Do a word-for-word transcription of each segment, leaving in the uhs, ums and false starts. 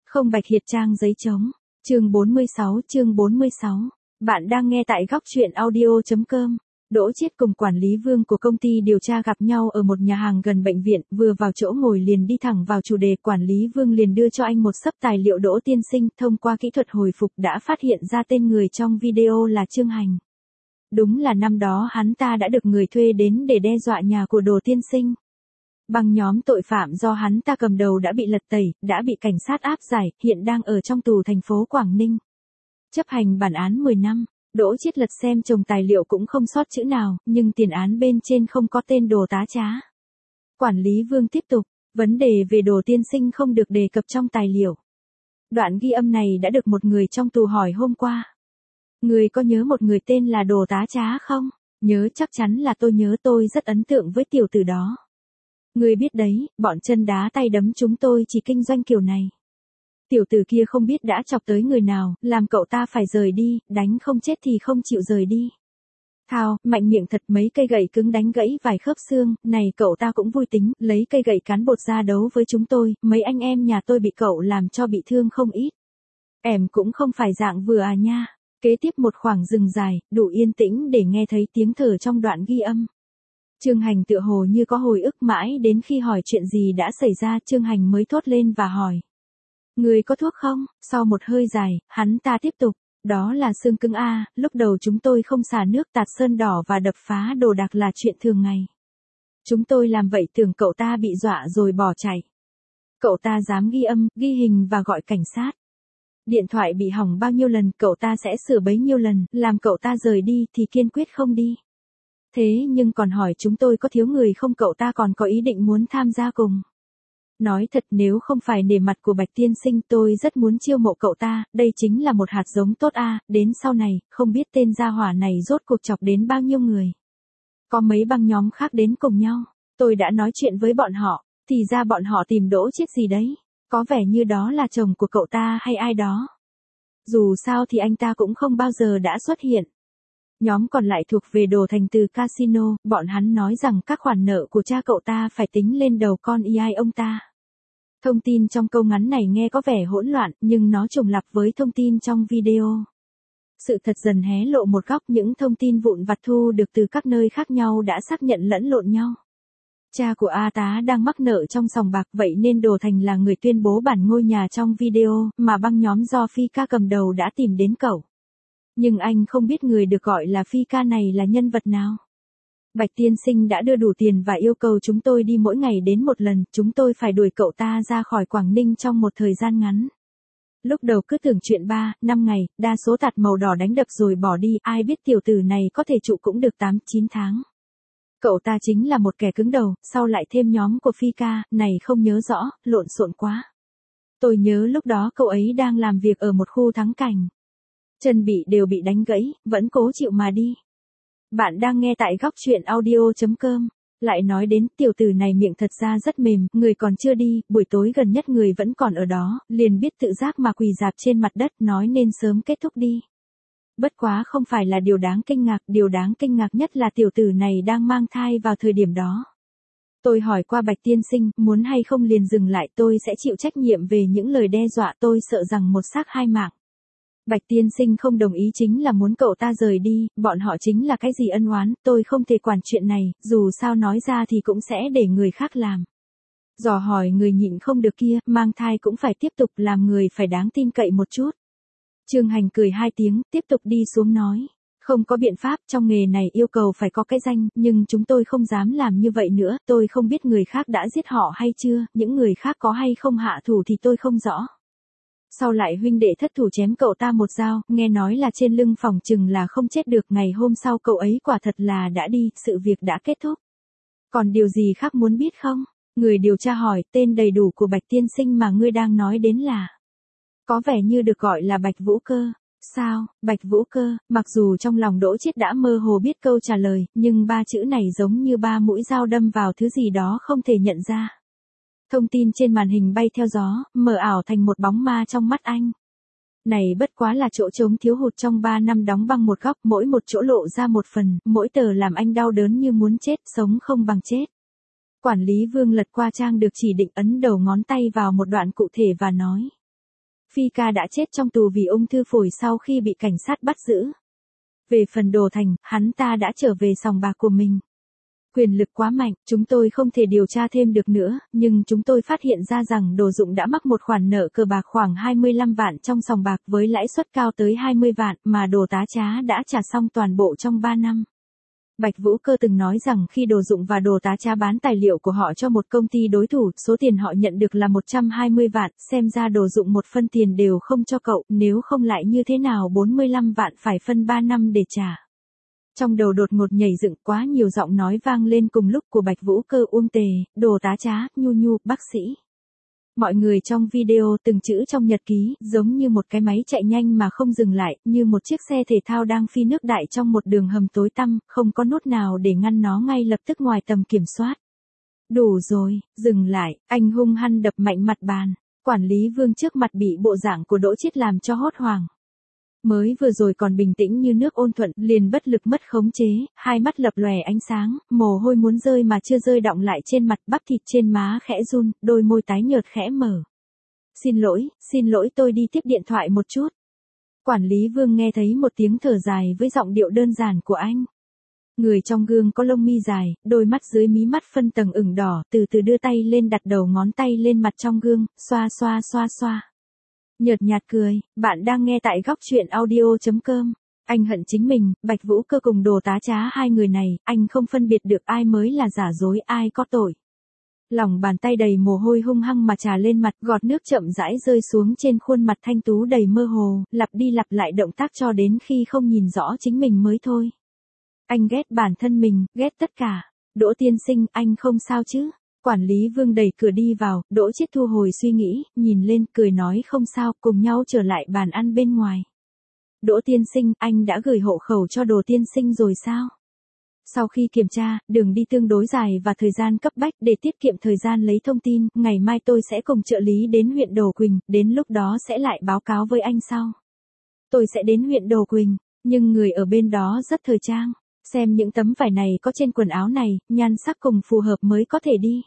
Không Bạch Hiệt trang giấy trống. Chương bốn mươi sáu, chương bốn mươi sáu. Bạn đang nghe tại góc truyện audio chấm com. Đỗ Chiết cùng quản lý Vương của công ty điều tra gặp nhau ở một nhà hàng gần bệnh viện, vừa vào chỗ ngồi liền đi thẳng vào chủ đề. Quản lý Vương liền đưa cho anh một xấp tài liệu. Đỗ tiên sinh, thông qua kỹ thuật hồi phục đã phát hiện ra tên người trong video là Trương Hành. Đúng là năm đó hắn ta đã được người thuê đến để đe dọa nhà của Đỗ tiên sinh. Băng nhóm tội phạm do hắn ta cầm đầu đã bị lật tẩy, đã bị cảnh sát áp giải, hiện đang ở trong tù thành phố Quảng Ninh. Chấp hành bản án mười năm, Đỗ Chiết lật xem chồng tài liệu cũng không sót chữ nào, nhưng tiền án bên trên không có tên Đồ tá trá. Quản lý Vương tiếp tục, vấn đề về Đồ tiên sinh không được đề cập trong tài liệu. Đoạn ghi âm này đã được một người trong tù hỏi hôm qua. Người có nhớ một người tên là Đồ tá trá không? Nhớ, chắc chắn là tôi nhớ, tôi rất ấn tượng với tiểu tử đó. Người biết đấy, bọn chân đá tay đấm chúng tôi chỉ kinh doanh kiểu này. Tiểu tử kia không biết đã chọc tới người nào, làm cậu ta phải rời đi, đánh không chết thì không chịu rời đi. Thao, mạnh miệng thật, mấy cây gậy cứng đánh gãy vài khớp xương, này cậu ta cũng vui tính, lấy cây gậy cán bột ra đấu với chúng tôi, mấy anh em nhà tôi bị cậu làm cho bị thương không ít. Em cũng không phải dạng vừa à nha. Kế tiếp một khoảng rừng dài, đủ yên tĩnh để nghe thấy tiếng thở trong đoạn ghi âm. Trương Hành tựa hồ như có hồi ức, mãi đến khi hỏi chuyện gì đã xảy ra Trương Hành mới thốt lên và hỏi. Người có thuốc không? Sau một hơi dài, hắn ta tiếp tục. Đó là xương cứng a, lúc đầu chúng tôi không xả nước tạt sơn đỏ và đập phá đồ đạc là chuyện thường ngày. Chúng tôi làm vậy tưởng cậu ta bị dọa rồi bỏ chạy. Cậu ta dám ghi âm, ghi hình và gọi cảnh sát. Điện thoại bị hỏng bao nhiêu lần cậu ta sẽ sửa bấy nhiêu lần, làm cậu ta rời đi thì kiên quyết không đi. Thế nhưng còn hỏi chúng tôi có thiếu người không, cậu ta còn có ý định muốn tham gia cùng. Nói thật, nếu không phải nể mặt của Bạch tiên sinh tôi rất muốn chiêu mộ cậu ta, đây chính là một hạt giống tốt a. Đến sau này, không biết tên gia hỏa này rốt cuộc chọc đến bao nhiêu người. Có mấy băng nhóm khác đến cùng nhau, tôi đã nói chuyện với bọn họ, thì ra bọn họ tìm Đỗ Chiết gì đấy, có vẻ như đó là chồng của cậu ta hay ai đó. Dù sao thì anh ta cũng không bao giờ đã xuất hiện. Nhóm còn lại thuộc về Đồ Thành từ casino, bọn hắn nói rằng các khoản nợ của cha cậu ta phải tính lên đầu con i ai ông ta. Thông tin trong câu ngắn này nghe có vẻ hỗn loạn, nhưng nó trùng lặp với thông tin trong video. Sự thật dần hé lộ một góc, những thông tin vụn vặt thu được từ các nơi khác nhau đã xác nhận lẫn lộn nhau. Cha của A Tá đang mắc nợ trong sòng bạc, vậy nên Đồ Thành là người tuyên bố bản ngôi nhà trong video, mà băng nhóm do Phi Ca cầm đầu đã tìm đến cậu. Nhưng anh không biết người được gọi là Phi Ca này là nhân vật nào. Bạch tiên sinh đã đưa đủ tiền và yêu cầu chúng tôi đi mỗi ngày đến một lần, chúng tôi phải đuổi cậu ta ra khỏi Quảng Ninh trong một thời gian ngắn. Lúc đầu cứ tưởng chuyện ba, năm ngày, đa số tạt màu đỏ đánh đập rồi bỏ đi, ai biết tiểu tử này có thể trụ cũng được tám, chín tháng. Cậu ta chính là một kẻ cứng đầu, sau lại thêm nhóm của Phi Ca, này không nhớ rõ, lộn xộn quá. Tôi nhớ lúc đó cậu ấy đang làm việc ở một khu thắng cảnh. Chân bị đều bị đánh gãy, vẫn cố chịu mà đi. Bạn đang nghe tại góc truyện audio chấm com. Lại nói đến tiểu tử này miệng thật ra rất mềm, người còn chưa đi, buổi tối gần nhất người vẫn còn ở đó, liền biết tự giác mà quỳ rạp trên mặt đất, nói nên sớm kết thúc đi. Bất quá không phải là điều đáng kinh ngạc, điều đáng kinh ngạc nhất là tiểu tử này đang mang thai vào thời điểm đó. Tôi hỏi qua Bạch tiên sinh, muốn hay không liền dừng lại, tôi sẽ chịu trách nhiệm về những lời đe dọa, tôi sợ rằng một xác hai mạng. Bạch tiên sinh không đồng ý, chính là muốn cậu ta rời đi, bọn họ chính là cái gì ân oán, tôi không thể quản chuyện này, dù sao nói ra thì cũng sẽ để người khác làm. Dò hỏi người nhịn không được kia, mang thai cũng phải tiếp tục, làm người phải đáng tin cậy một chút. Trương Hành cười hai tiếng, tiếp tục đi xuống nói. Không có biện pháp, trong nghề này yêu cầu phải có cái danh, nhưng chúng tôi không dám làm như vậy nữa, tôi không biết người khác đã giết họ hay chưa, những người khác có hay không hạ thủ thì tôi không rõ. Sau lại huynh đệ thất thủ chém cậu ta một dao, nghe nói là trên lưng, phòng chừng là không chết được, ngày hôm sau cậu ấy quả thật là đã đi, sự việc đã kết thúc. Còn điều gì khác muốn biết không? Người điều tra hỏi, tên đầy đủ của Bạch tiên sinh mà ngươi đang nói đến là? Có vẻ như được gọi là Bạch Vũ Cơ. Sao, Bạch Vũ Cơ, mặc dù trong lòng Đỗ Chiết đã mơ hồ biết câu trả lời, nhưng ba chữ này giống như ba mũi dao đâm vào thứ gì đó không thể nhận ra. Thông tin trên màn hình bay theo gió, mờ ảo thành một bóng ma trong mắt anh. Này bất quá là chỗ trống thiếu hụt trong ba năm đóng băng một góc, mỗi một chỗ lộ ra một phần, mỗi tờ làm anh đau đớn như muốn chết, sống không bằng chết. Quản lý Vương lật qua trang được chỉ định, ấn đầu ngón tay vào một đoạn cụ thể và nói. Phi ca đã chết trong tù vì ung thư phổi sau khi bị cảnh sát bắt giữ. Về phần Đồ Thành, hắn ta đã trở về sòng bạc của mình. Quyền lực quá mạnh, chúng tôi không thể điều tra thêm được nữa, nhưng chúng tôi phát hiện ra rằng Đồ Dụng đã mắc một khoản nợ cờ bạc khoảng hai mươi lăm vạn trong sòng bạc với lãi suất cao tới hai mươi vạn mà Đồ Tá Trá đã trả xong toàn bộ trong ba năm. Bạch Vũ Cơ từng nói rằng khi Đồ Dụng và Đồ Tá Trá bán tài liệu của họ cho một công ty đối thủ, số tiền họ nhận được là một trăm hai mươi vạn, xem ra Đồ Dụng một phân tiền đều không cho cậu, nếu không lại như thế nào bốn mươi lăm vạn phải phân ba năm để trả. Trong đầu đột ngột nhảy dựng quá nhiều giọng nói vang lên cùng lúc của Bạch Vũ Cơ, Uông Tề, Đồ Tá Trá, Nhu Nhu, bác sĩ. Mọi người trong video từng chữ trong nhật ký, giống như một cái máy chạy nhanh mà không dừng lại, như một chiếc xe thể thao đang phi nước đại trong một đường hầm tối tăm, không có nút nào để ngăn nó ngay lập tức ngoài tầm kiểm soát. Đủ rồi, dừng lại, anh hung hăng đập mạnh mặt bàn. Quản lý Vương trước mặt bị bộ dạng của Đỗ Chiết làm cho hốt hoảng. Mới vừa rồi còn bình tĩnh như nước ôn thuận, liền bất lực mất khống chế, hai mắt lập lòe ánh sáng, mồ hôi muốn rơi mà chưa rơi đọng lại trên mặt, bắp thịt trên má khẽ run, đôi môi tái nhợt khẽ mở. Xin lỗi, xin lỗi, tôi đi tiếp điện thoại một chút. Quản lý Vương nghe thấy một tiếng thở dài với giọng điệu đơn giản của anh. Người trong gương có lông mi dài, đôi mắt dưới mí mắt phân tầng ửng đỏ, từ từ đưa tay lên đặt đầu ngón tay lên mặt trong gương, xoa xoa xoa xoa. Nhợt nhạt cười, bạn đang nghe tại góc truyện audio chấm com. Anh hận chính mình, Bạch Vũ Cơ cùng Đồ Tá Trá, hai người này, anh không phân biệt được ai mới là giả dối, ai có tội. Lòng bàn tay đầy mồ hôi hung hăng mà trà lên mặt, gọt nước chậm rãi rơi xuống trên khuôn mặt thanh tú đầy mơ hồ, lặp đi lặp lại động tác cho đến khi không nhìn rõ chính mình mới thôi. Anh ghét bản thân mình, ghét tất cả. Đỗ tiên sinh, anh không sao chứ? Quản lý Vương đẩy cửa đi vào, Đỗ Chiết thu hồi suy nghĩ, nhìn lên, cười nói không sao, cùng nhau trở lại bàn ăn bên ngoài. Đỗ tiên sinh, anh đã gửi hộ khẩu cho Đồ tiên sinh rồi sao? Sau khi kiểm tra, đường đi tương đối dài và thời gian cấp bách, để tiết kiệm thời gian lấy thông tin, ngày mai tôi sẽ cùng trợ lý đến huyện Đồ Quỳnh, đến lúc đó sẽ lại báo cáo với anh sau. Tôi sẽ đến huyện Đồ Quỳnh, nhưng người ở bên đó rất thời trang. Xem những tấm vải này có trên quần áo này, nhan sắc cùng phù hợp mới có thể đi.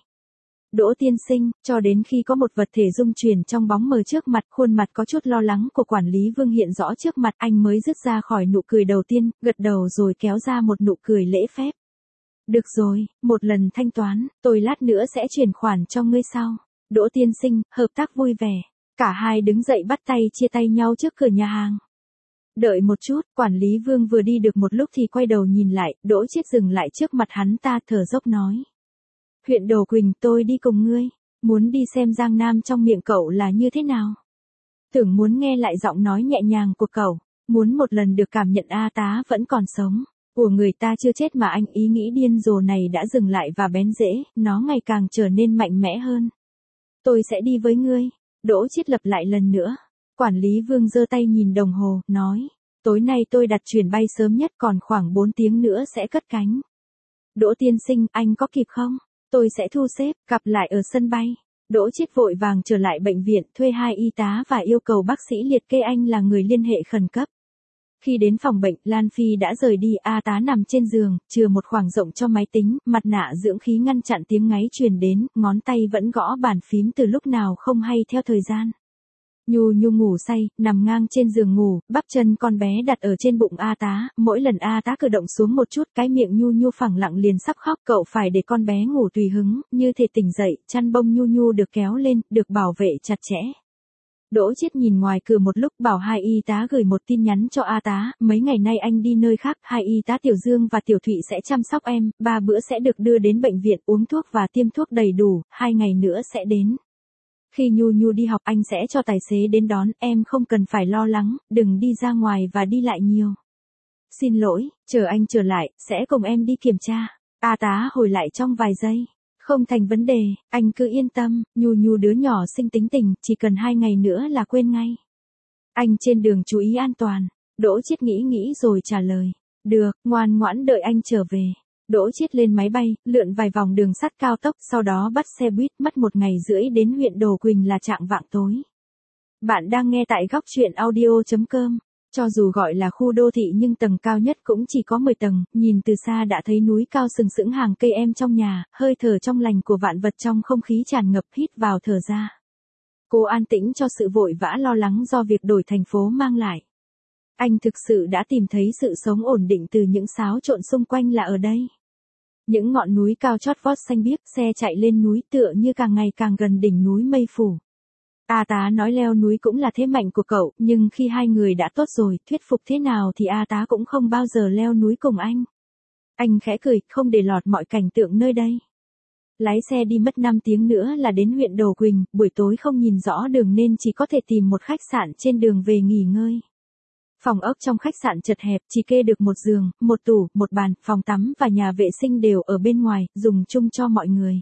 Đỗ tiên sinh, cho đến khi có một vật thể rung chuyển trong bóng mờ trước mặt, khuôn mặt có chút lo lắng của quản lý Vương hiện rõ trước mặt, anh mới dứt ra khỏi nụ cười đầu tiên, gật đầu rồi kéo ra một nụ cười lễ phép. Được rồi, một lần thanh toán, tôi lát nữa sẽ chuyển khoản cho ngươi sau. Đỗ tiên sinh, hợp tác vui vẻ. Cả hai đứng dậy bắt tay chia tay nhau trước cửa nhà hàng. Đợi một chút, quản lý Vương vừa đi được một lúc thì quay đầu nhìn lại, Đỗ Chiết dừng lại trước mặt hắn ta, thở dốc nói. Huyện Đồ Quỳnh, tôi đi cùng ngươi, muốn đi xem Giang Nam trong miệng cậu là như thế nào. Tưởng muốn nghe lại giọng nói nhẹ nhàng của cậu, muốn một lần được cảm nhận A Tá vẫn còn sống, của người ta chưa chết mà anh ý nghĩ điên rồ này đã dừng lại và bén rễ, nó ngày càng trở nên mạnh mẽ hơn. Tôi sẽ đi với ngươi, Đỗ Chiết lặp lại lần nữa. Quản lý Vương giơ tay nhìn đồng hồ, nói, tối nay tôi đặt chuyến bay sớm nhất, còn khoảng bốn tiếng nữa sẽ cất cánh. Đỗ tiên sinh, anh có kịp không? Tôi sẽ thu xếp, gặp lại ở sân bay. Đỗ Chiết vội vàng trở lại bệnh viện, thuê hai y tá và yêu cầu bác sĩ liệt kê anh là người liên hệ khẩn cấp. Khi đến phòng bệnh, Lan Phi đã rời đi, A Tá nằm trên giường, chừa một khoảng rộng cho máy tính, mặt nạ dưỡng khí ngăn chặn tiếng ngáy truyền đến, ngón tay vẫn gõ bàn phím từ lúc nào không hay theo thời gian. Nhu Nhu ngủ say, nằm ngang trên giường ngủ, bắp chân con bé đặt ở trên bụng A Tá, mỗi lần A Tá cử động xuống một chút, cái miệng Nhu Nhu phẳng lặng liền sắp khóc, cậu phải để con bé ngủ tùy hứng, như thể tỉnh dậy, chăn bông Nhu Nhu được kéo lên, được bảo vệ chặt chẽ. Đỗ Chiết nhìn ngoài cửa một lúc, bảo hai y tá gửi một tin nhắn cho A Tá, mấy ngày nay anh đi nơi khác, hai y tá Tiểu Dương và Tiểu Thụy sẽ chăm sóc em, ba bữa sẽ được đưa đến bệnh viện uống thuốc và tiêm thuốc đầy đủ, hai ngày nữa sẽ đến. Khi Nhu Nhu đi học anh sẽ cho tài xế đến đón, em không cần phải lo lắng, đừng đi ra ngoài và đi lại nhiều. Xin lỗi, chờ anh trở lại, sẽ cùng em đi kiểm tra. A Tá hồi lại trong vài giây. Không thành vấn đề, anh cứ yên tâm, Nhu Nhu đứa nhỏ sinh tính tình, chỉ cần hai ngày nữa là quên ngay. Anh trên đường chú ý an toàn. Đỗ Chiết nghĩ nghĩ rồi trả lời. Được, ngoan ngoãn đợi anh trở về. Đỗ Chiết lên máy bay, lượn vài vòng đường sắt cao tốc, sau đó bắt xe buýt, mất một ngày rưỡi đến huyện Đồ Quỳnh là trạng vạng tối. Bạn đang nghe tại góc truyện audio chấm com. Cho dù gọi là khu đô thị nhưng tầng cao nhất cũng chỉ có mười tầng, nhìn từ xa đã thấy núi cao sừng sững hàng cây em trong nhà, hơi thở trong lành của vạn vật trong không khí tràn ngập, hít vào thở ra. Cô an tĩnh cho sự vội vã lo lắng do việc đổi thành phố mang lại. Anh thực sự đã tìm thấy sự sống ổn định từ những xáo trộn xung quanh là ở đây. Những ngọn núi cao chót vót xanh biếc, xe chạy lên núi tựa như càng ngày càng gần đỉnh núi mây phủ. A Tá nói leo núi cũng là thế mạnh của cậu, nhưng khi hai người đã tốt rồi, thuyết phục thế nào thì A Tá cũng không bao giờ leo núi cùng anh. Anh khẽ cười, không để lọt mọi cảnh tượng nơi đây. Lái xe đi mất năm tiếng nữa là đến huyện Đồ Quỳnh, buổi tối không nhìn rõ đường nên chỉ có thể tìm một khách sạn trên đường về nghỉ ngơi. Phòng ốc trong khách sạn chật hẹp, chỉ kê được một giường, một tủ, một bàn, phòng tắm và nhà vệ sinh đều ở bên ngoài, dùng chung cho mọi người.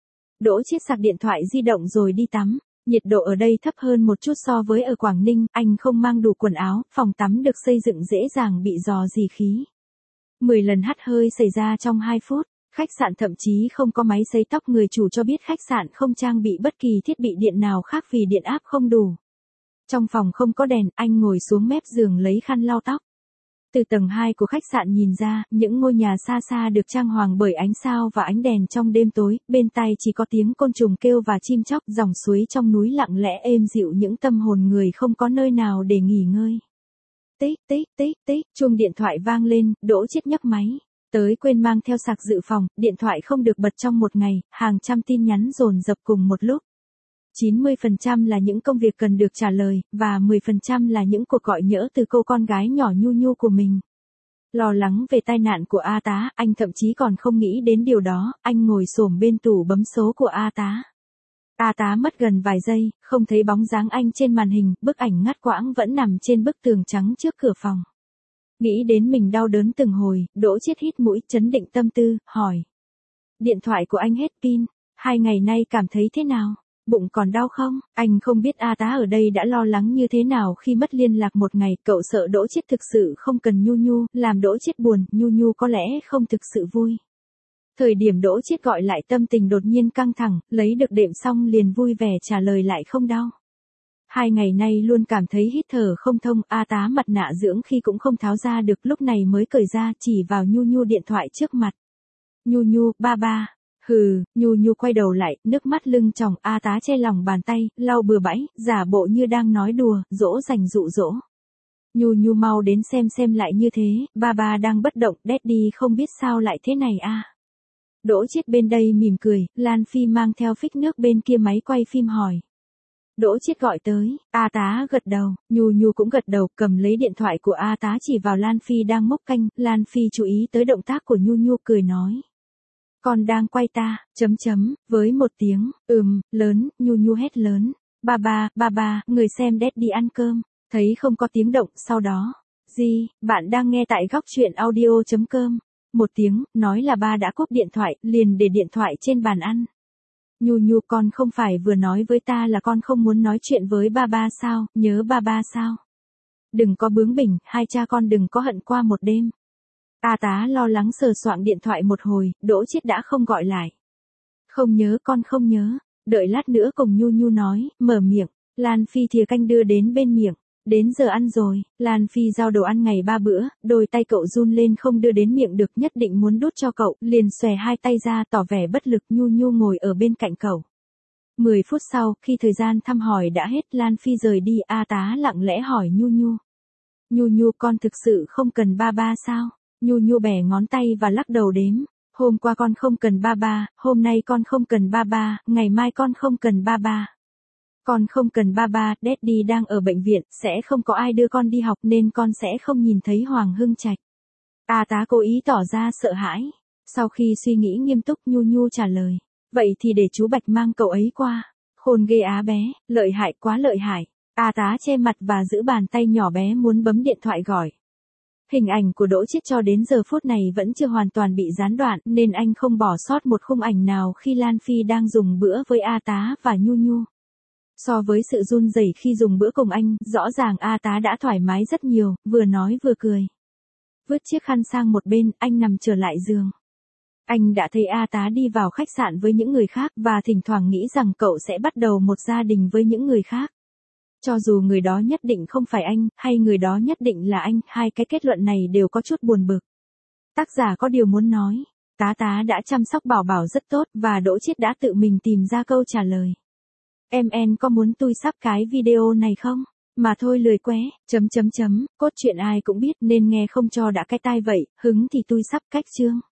Đỗ Chiết sạc điện thoại di động rồi đi tắm. Nhiệt độ ở đây thấp hơn một chút so với ở Quảng Ninh, anh không mang đủ quần áo, phòng tắm được xây dựng dễ dàng bị rò rỉ khí. mười lần hắt hơi xảy ra trong hai phút, khách sạn thậm chí không có máy sấy tóc, người chủ cho biết khách sạn không trang bị bất kỳ thiết bị điện nào khác vì điện áp không đủ. Trong phòng không có đèn, anh ngồi xuống mép giường lấy khăn lau tóc. Từ tầng hai của khách sạn nhìn ra, những ngôi nhà xa xa được trang hoàng bởi ánh sao và ánh đèn trong đêm tối, bên tai chỉ có tiếng côn trùng kêu và chim chóc, dòng suối trong núi lặng lẽ êm dịu những tâm hồn người không có nơi nào để nghỉ ngơi. Tích tích tích tích, chuông điện thoại vang lên, Đỗ Chiết nhấc máy. Tới quên mang theo sạc dự phòng, điện thoại không được bật trong một ngày, hàng trăm tin nhắn dồn dập cùng một lúc. chín mươi phần trăm là những công việc cần được trả lời, và mười phần trăm là những cuộc gọi nhỡ từ cô con gái nhỏ Nhu Nhu của mình. Lo lắng về tai nạn của A Tá, anh thậm chí còn không nghĩ đến điều đó, anh ngồi xổm bên tủ bấm số của A Tá. A Tá mất gần vài giây, không thấy bóng dáng anh trên màn hình, bức ảnh ngắt quãng vẫn nằm trên bức tường trắng trước cửa phòng. Nghĩ đến mình đau đớn từng hồi, Đỗ Chiết hít mũi, trấn định tâm tư, hỏi. Điện thoại của anh hết pin, hai ngày nay cảm thấy thế nào? Bụng còn đau không? Anh không biết A Tá ở đây đã lo lắng như thế nào khi mất liên lạc một ngày, cậu sợ Đỗ Chiết thực sự không cần Nhu Nhu, làm Đỗ Chiết buồn, Nhu Nhu có lẽ không thực sự vui. Thời điểm Đỗ Chiết gọi lại tâm tình đột nhiên căng thẳng, lấy được đệm xong liền vui vẻ trả lời lại không đau. Hai ngày nay luôn cảm thấy hít thở không thông, A Tá mặt nạ dưỡng khi cũng không tháo ra được, lúc này mới cởi ra chỉ vào Nhu Nhu điện thoại trước mặt. Nhu Nhu, ba ba. Hừ, Nhu Nhu quay đầu lại, nước mắt lưng tròng, A Tá che lòng bàn tay, lau bừa bãi, giả bộ như đang nói đùa, dỗ dành dụ dỗ. Nhu Nhu mau đến xem xem lại như thế, ba ba đang bất động, Daddy không biết sao lại thế này a. Đỗ Chiết bên đây mỉm cười, Lan Phi mang theo phích nước bên kia máy quay phim hỏi. Đỗ Chiết gọi tới, A Tá gật đầu, Nhu Nhu cũng gật đầu, cầm lấy điện thoại của A Tá chỉ vào Lan Phi đang mốc canh, Lan Phi chú ý tới động tác của Nhu Nhu cười nói. Con đang quay ta, chấm chấm, với một tiếng, ừm, lớn, Nhu Nhu hét lớn. Ba ba, ba ba, người xem Daddy ăn cơm, thấy không có tiếng động, sau đó. Gì, bạn đang nghe tại góc truyện audio chấm com. Một tiếng, nói là ba đã cúp điện thoại, liền để điện thoại trên bàn ăn. Nhu Nhu, con không phải vừa nói với ta là con không muốn nói chuyện với ba ba sao, nhớ ba ba sao? Đừng có bướng bỉnh, hai cha con đừng có hận qua một đêm. A Tá lo lắng sờ soạng điện thoại một hồi, Đỗ Chiết đã không gọi lại. Không nhớ, con không nhớ, đợi lát nữa cùng Nhu Nhu nói, mở miệng, Lan Phi thìa canh đưa đến bên miệng. Đến giờ ăn rồi, Lan Phi giao đồ ăn ngày ba bữa, đôi tay cậu run lên không đưa đến miệng được, nhất định muốn đút cho cậu, liền xòe hai tay ra tỏ vẻ bất lực. Nhu Nhu ngồi ở bên cạnh cậu. Mười phút sau, khi thời gian thăm hỏi đã hết, Lan Phi rời đi, A Tá lặng lẽ hỏi Nhu Nhu. Nhu Nhu, con thực sự không cần ba ba sao? Nhu Nhu bẻ ngón tay và lắc đầu đếm. Hôm qua con không cần ba ba, hôm nay con không cần ba ba, ngày mai con không cần ba ba. Con không cần ba ba, Daddy đang ở bệnh viện, sẽ không có ai đưa con đi học nên con sẽ không nhìn thấy Hoàng Hưng Trạch. A Tá cố ý tỏ ra sợ hãi. Sau khi suy nghĩ nghiêm túc, Nhu Nhu trả lời. Vậy thì để chú Bạch mang cậu ấy qua. Khôn ghê á bé, lợi hại quá lợi hại. A Tá che mặt và giữ bàn tay nhỏ bé muốn bấm điện thoại gọi. Hình ảnh của Đỗ Chiết cho đến giờ phút này vẫn chưa hoàn toàn bị gián đoạn nên anh không bỏ sót một khung ảnh nào khi Lan Phi đang dùng bữa với A Tá và Nhu Nhu. So với sự run rẩy khi dùng bữa cùng anh, rõ ràng A Tá đã thoải mái rất nhiều, vừa nói vừa cười. Vứt chiếc khăn sang một bên, anh nằm trở lại giường. Anh đã thấy A Tá đi vào khách sạn với những người khác và thỉnh thoảng nghĩ rằng cậu sẽ bắt đầu một gia đình với những người khác. Cho dù người đó nhất định không phải anh, hay người đó nhất định là anh, hai cái kết luận này đều có chút buồn bực. Tác giả có điều muốn nói, Tá Tá đã chăm sóc Bảo Bảo rất tốt và Đỗ Chiết đã tự mình tìm ra câu trả lời. Em en có muốn tôi sắp cái video này không? Mà thôi lười qué, chấm chấm chấm, cốt truyện ai cũng biết nên nghe không cho đã cái tai vậy, hứng thì tôi sắp cách chương.